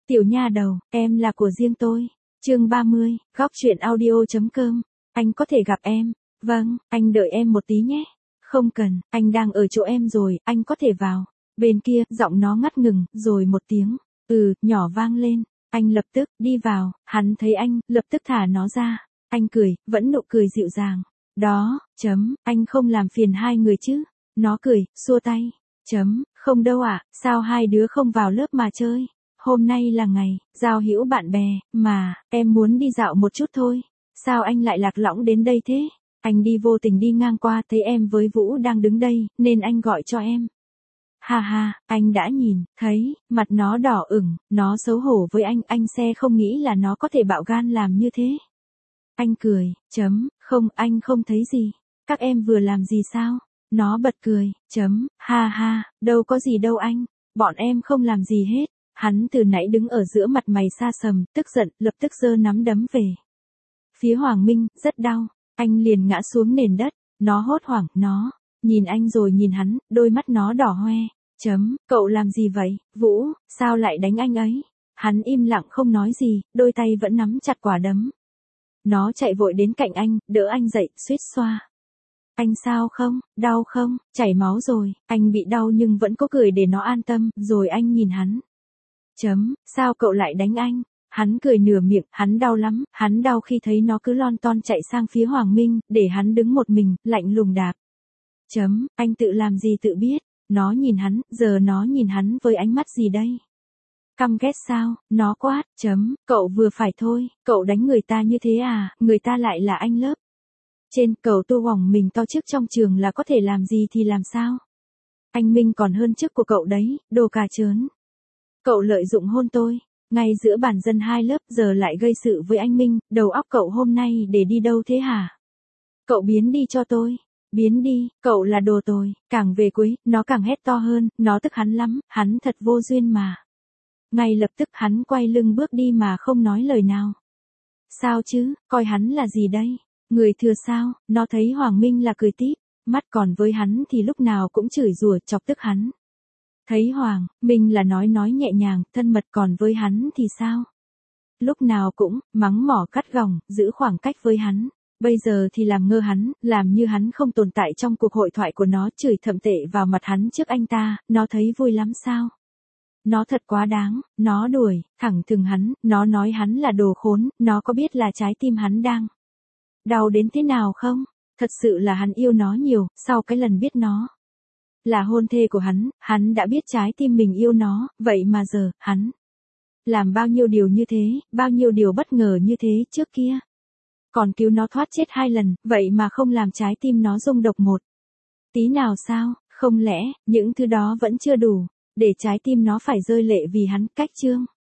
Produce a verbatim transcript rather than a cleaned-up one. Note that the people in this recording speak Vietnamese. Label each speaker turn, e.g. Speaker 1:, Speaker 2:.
Speaker 1: Tiểu nha đầu, em là của riêng tôi. Chương ba mươi, góc truyện audio.com. Anh có thể gặp em. Vâng, anh đợi em một tí nhé. Không cần, anh đang ở chỗ em rồi, anh có thể vào. Bên kia, giọng nó ngắt ngừng, rồi một tiếng, ừ, nhỏ vang lên. Anh lập tức, đi vào, hắn thấy anh, lập tức thả nó ra. Anh cười, vẫn nụ cười dịu dàng. Đó, chấm, anh không làm phiền hai người chứ. Nó cười, xua tay. Chấm, không đâu ạ, sao hai đứa không vào lớp mà chơi. Hôm nay là ngày, giao hữu bạn bè, mà, em muốn đi dạo một chút thôi. Sao anh lại lạc lõng đến đây thế? Anh đi vô tình đi ngang qua thấy em với Vũ đang đứng đây, nên anh gọi cho em. Ha ha, anh đã nhìn, thấy, mặt nó đỏ ửng, nó xấu hổ với anh, anh sẽ không nghĩ là nó có thể bạo gan làm như thế. Anh cười, chấm, không, anh không thấy gì. Các em vừa làm gì sao? Nó bật cười, chấm, ha ha, đâu có gì đâu anh, bọn em không làm gì hết. Hắn từ nãy đứng ở giữa mặt mày xa sầm, tức giận, lập tức giơ nắm đấm về phía Hoàng Minh, rất đau. Anh liền ngã xuống nền đất, nó hốt hoảng, nó nhìn anh rồi nhìn hắn, đôi mắt nó đỏ hoe. Chấm, cậu làm gì vậy, Vũ, sao lại đánh anh ấy? Hắn im lặng không nói gì, đôi tay vẫn nắm chặt quả đấm. Nó chạy vội đến cạnh anh, đỡ anh dậy, suýt xoa. Anh sao không, đau không, chảy máu rồi, anh bị đau nhưng vẫn có cười để nó an tâm, rồi anh nhìn hắn. Chấm, sao cậu lại đánh anh? Hắn cười nửa miệng, hắn đau lắm, hắn đau khi thấy nó cứ lon ton chạy sang phía Hoàng Minh, để hắn đứng một mình, lạnh lùng đạp. Chấm, anh tự làm gì tự biết, nó nhìn hắn, giờ nó nhìn hắn với ánh mắt gì đây? Căm ghét sao, nó quát, chấm, cậu vừa phải thôi, cậu đánh người ta như thế à, người ta lại là anh lớp. Trên, cậu tu hỏng mình to chức trong trường là có thể làm gì thì làm sao? Anh Minh còn hơn chức của cậu đấy, đồ cà chớn. Cậu lợi dụng hôn tôi, ngay giữa bản dân hai lớp giờ lại gây sự với anh Minh, đầu óc cậu hôm nay để đi đâu thế hả? Cậu biến đi cho tôi, biến đi, cậu là đồ tồi, càng về cuối, nó càng hét to hơn, nó tức hắn lắm, hắn thật vô duyên mà. Ngay lập tức hắn quay lưng bước đi mà không nói lời nào. Sao chứ, coi hắn là gì đây? Người thừa sao, nó thấy Hoàng Minh là cười tít, mắt còn với hắn thì lúc nào cũng chửi rủa chọc tức hắn. Thấy Hoàng Minh là nói nói nhẹ nhàng, thân mật, còn với hắn thì sao? Lúc nào cũng, mắng mỏ cắt gỏng, giữ khoảng cách với hắn. Bây giờ thì làm ngơ hắn, làm như hắn không tồn tại trong cuộc hội thoại của nó, chửi thậm tệ vào mặt hắn trước anh ta, nó thấy vui lắm sao? Nó thật quá đáng, nó đuổi, thẳng thừng hắn, nó nói hắn là đồ khốn, nó có biết là trái tim hắn đang đau đến thế nào không? Thật sự là hắn yêu nó nhiều, sau cái lần biết nó là hôn thê của hắn, hắn đã biết trái tim mình yêu nó, vậy mà giờ, hắn làm bao nhiêu điều như thế, bao nhiêu điều bất ngờ như thế trước kia. Còn cứu nó thoát chết hai lần, vậy mà không làm trái tim nó rung độc một tí nào sao, không lẽ, những thứ đó vẫn chưa đủ, để trái tim nó phải rơi lệ vì hắn, cách chương.